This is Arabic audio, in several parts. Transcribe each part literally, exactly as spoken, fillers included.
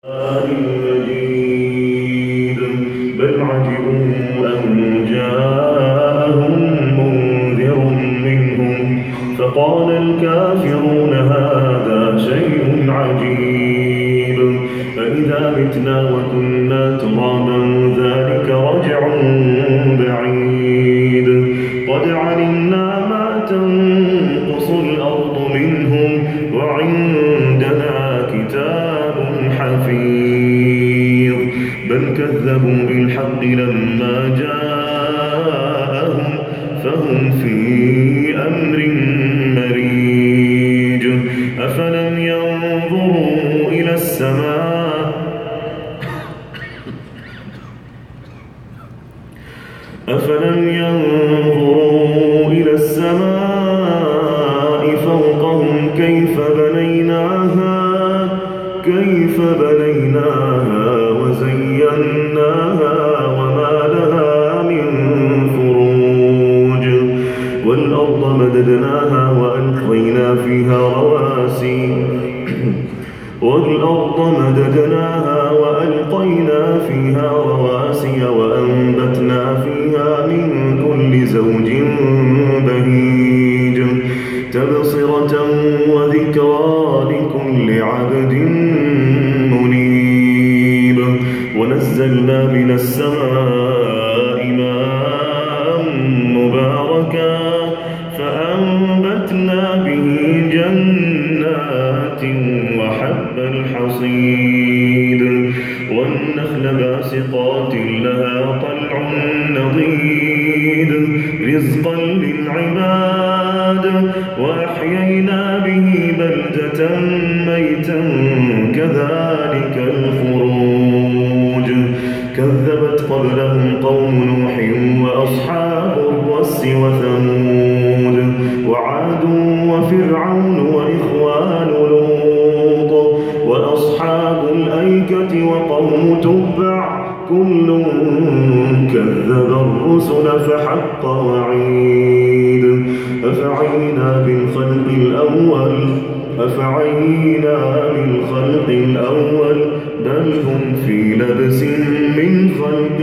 المجيد بل عجبوا أن جاءهم منذر منهم فقال الكافرون هذا شيء عجيب فإذا متنا وكنا ترابا ذلك رجع بعيد قد علمنا ما تنقص الأرض منهم وعندنا كتاب حفيظ بل كذبوا بالحق لما جاءهم فهم في أمر مريج أفلم ينظروا إلى السماء أفلم ينظروا إلى السماء فوقهم كيف بنيناها كيف بنيناها وزيناها وما لها من فروج والأرض مددناها وألقينا فيها رواسي والأرض مددناها وألقينا فيها رواسي وأنبتنا فيها من كل زوج بهيج تبصرة وذكرى لكل عبد منيب ونزلنا من السماء ماء مباركا فأنبتنا به جنات وحب الحصيد والنخل باسقات لها طلع نضيد رزقا للعباد وأحيينا به بلدة ميتا كذلك الخروج كذبت قبلهم قوم نوح وأصحاب الرس وثمود وعاد وفرعون وإخوان لوط وأصحاب الأيكة وقوم تبع كل كذب الرسل فحق وعيد أفعينا بالخلق الأول أفعينا بالخلق الأول بل هم في لبس من خلق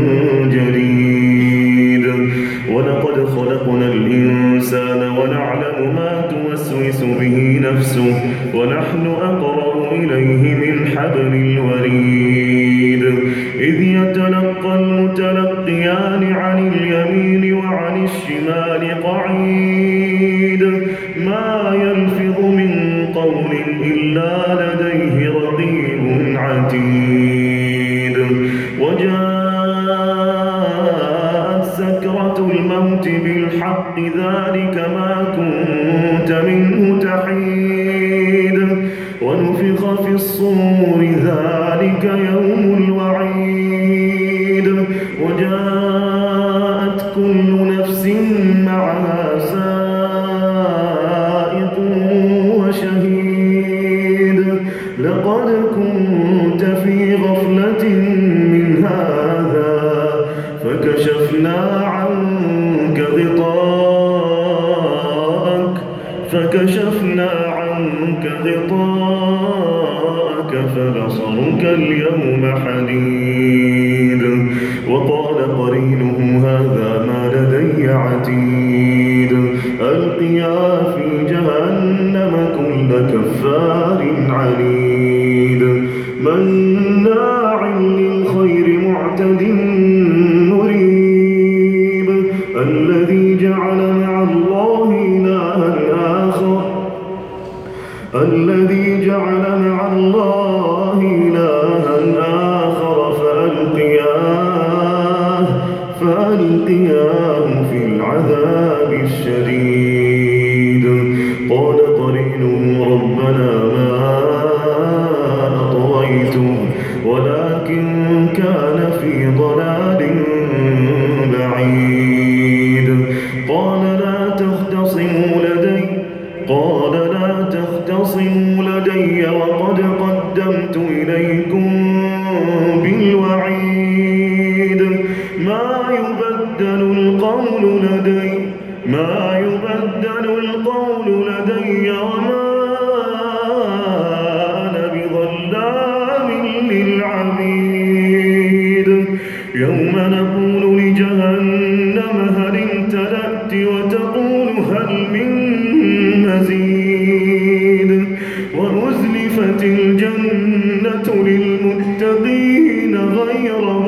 جديد ولقد خلقنا الإنسان ونعلم ما توسوس به نفسه ونحن أقرب إليه من حبل الوريد إذ يتلقى المتلقيان عن اليمين وعن الشمال قعيد ما يلفظ من قول إلا لديه رقيب عتيد وجاءت سكرة الموت بالحق ذلك ما كنت منه تحيد ونفخ في الصور ذلك يوم الوعيد وجاءت كل نفس معها سائق وشهيد لقد كنت في غفلة من هذا فكشفنا عنك غطاءك فكشفنا عنك غطاءك فبصرك اليوم حديد وقال قرينه هذا ما لدي عتيد ألقيا في جهنم كل كفار عنيد مناع للخير معتد مريب الذي جعل مع الله إلها آخر الذي جعل مع الله إلها آخر فألقياه فألقياه في العذاب الشديد قال قرينه ربنا ما أطغيته ولكن كان في ضلال بعيد قال لا تختصموا لدي قال لا تختصموا لدي وقد قدمت إليكم بالوعيد ما يبدل القول لدي ما يبدل القول لدي وما أنا بظلام للعبيد يوم نقول لجهنم هل امتلأت وتقول هل من مزيد وأزلفت الجنة للمتقين غير